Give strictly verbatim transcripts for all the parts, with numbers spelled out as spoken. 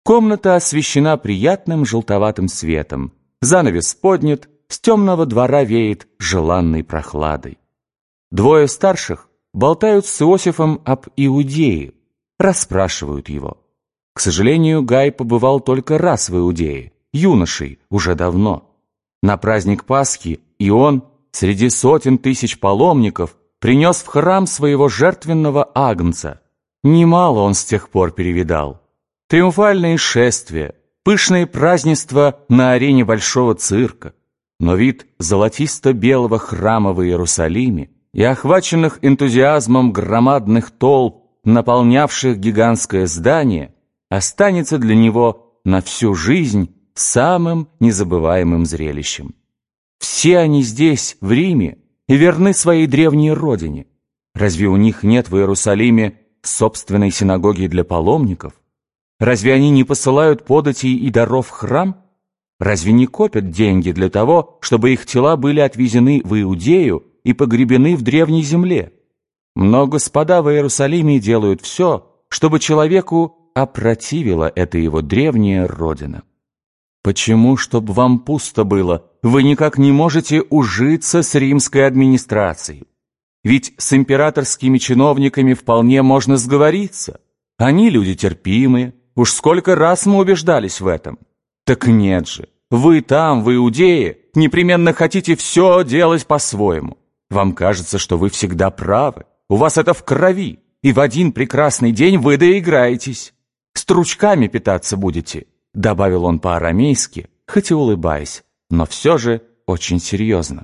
Комната освещена приятным желтоватым светом, занавес поднят, с темного двора веет желанной прохладой. Двое старших болтают с Иосифом об Иудее, расспрашивают его. К сожалению, Гай побывал только раз в Иудее, юношей, уже давно. На праздник Пасхи и он, среди сотен тысяч паломников, принес в храм своего жертвенного агнца. Немало он с тех пор перевидал. Триумфальные шествия, пышные празднества на арене большого цирка. Но вид золотисто-белого храма в Иерусалиме и охваченных энтузиазмом громадных толп, наполнявших гигантское здание, останется для него на всю жизнь самым незабываемым зрелищем. Все они здесь, в Риме, и верны своей древней родине. Разве у них нет в Иерусалиме собственной синагоги для паломников? Разве они не посылают податей и даров в храм? Разве не копят деньги для того, чтобы их тела были отвезены в Иудею и погребены в древней земле? Но господа в Иерусалиме делают все, чтобы человеку опротивила эта его древняя родина. Почему, чтоб вам пусто было, вы никак не можете ужиться с римской администрацией? Ведь с императорскими чиновниками вполне можно сговориться. Они люди терпимые, уж сколько раз мы убеждались в этом. Так нет же, вы там, в Иудее, непременно хотите все делать по-своему. Вам кажется, что вы всегда правы, у вас это в крови, и в один прекрасный день вы доиграетесь. Стручками питаться будете, добавил он по-арамейски, хоть и улыбаясь, но все же очень серьезно.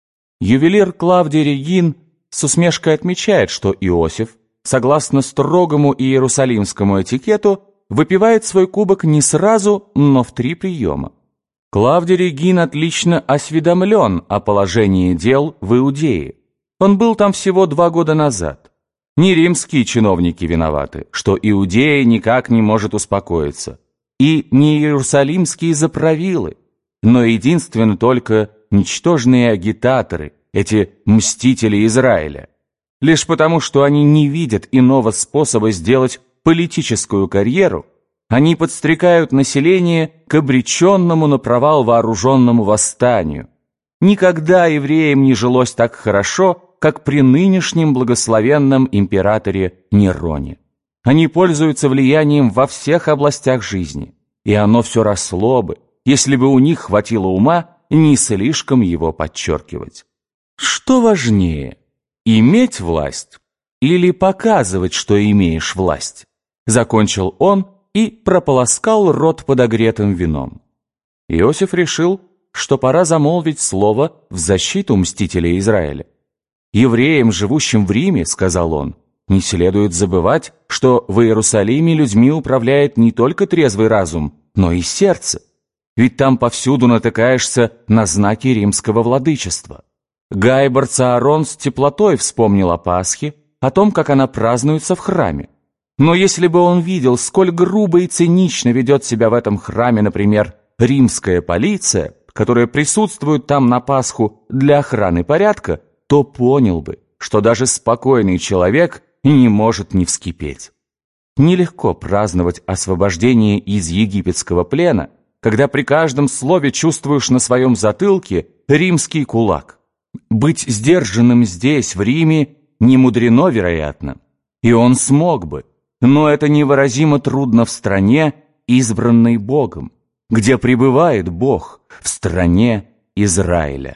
Ювелир Клавдий Регин с усмешкой отмечает, что Иосиф, согласно строгому иерусалимскому этикету, выпивает свой кубок не сразу, но в три приема. Клавдий Регин отлично осведомлен о положении дел в Иудее. Он был там всего два года назад. Не римские чиновники виноваты, что Иудея никак не может успокоиться, и не иерусалимские заправилы, но единственно только ничтожные агитаторы, эти мстители Израиля. Лишь потому, что они не видят иного способа сделать политическую карьеру, они подстрекают население к обреченному на провал вооруженному восстанию. Никогда евреям не жилось так хорошо, как при нынешнем благословенном императоре Нероне. Они пользуются влиянием во всех областях жизни, и оно все росло бы, если бы у них хватило ума не слишком его подчеркивать. Что важнее, иметь власть или показывать, что имеешь власть? Закончил он и прополоскал рот подогретым вином. Иосиф решил, что пора замолвить слово в защиту мстителей Израиля. «Евреям, живущим в Риме, — сказал он, — не следует забывать, что в Иерусалиме людьми управляет не только трезвый разум, но и сердце. Ведь там повсюду натыкаешься на знаки римского владычества». Гай Барцаарон с теплотой вспомнил о Пасхе, о том, как она празднуется в храме. Но если бы он видел, сколь грубо и цинично ведет себя в этом храме, например, римская полиция, которая присутствует там на Пасху для охраны порядка, то понял бы, что даже спокойный человек не может не вскипеть. Нелегко праздновать освобождение из египетского плена, когда при каждом слове чувствуешь на своем затылке римский кулак. Быть сдержанным здесь, в Риме, не мудрено, вероятно. И он смог бы, но это невыразимо трудно в стране, избранной Богом, где пребывает Бог, в стране Израиля.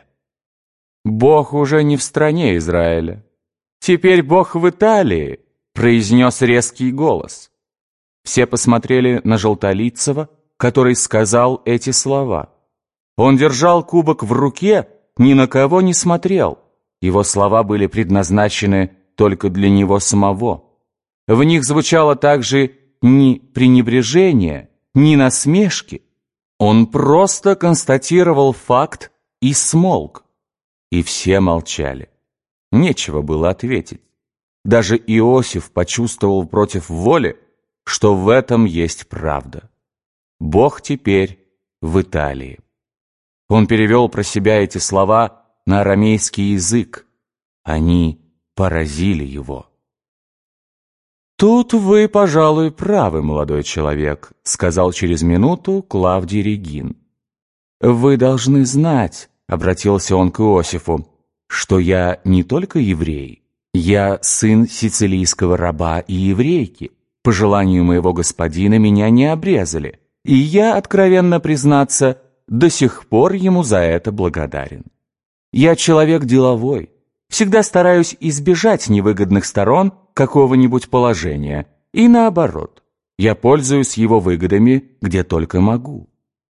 «Бог уже не в стране Израиля. Теперь Бог в Италии», — произнес резкий голос. Все посмотрели на Желтолицего, который сказал эти слова. Он держал кубок в руке, ни на кого не смотрел. Его слова были предназначены только для него самого. В них звучало также ни пренебрежение, ни насмешки. Он просто констатировал факт и смолк. И все молчали. Нечего было ответить. Даже Иосиф почувствовал против воли, что в этом есть правда. Бог теперь в Италии. Он перевел про себя эти слова на арамейский язык. Они поразили его. «Тут вы, пожалуй, правы, молодой человек», — сказал через минуту Клавдий Регин. «Вы должны знать», — обратился он к Иосифу, «что я не только еврей, я сын сицилийского раба и еврейки. По желанию моего господина меня не обрезали, и я, откровенно признаться, до сих пор ему за это благодарен. Я человек деловой, всегда стараюсь избежать невыгодных сторон какого-нибудь положения, и наоборот, я пользуюсь его выгодами, где только могу.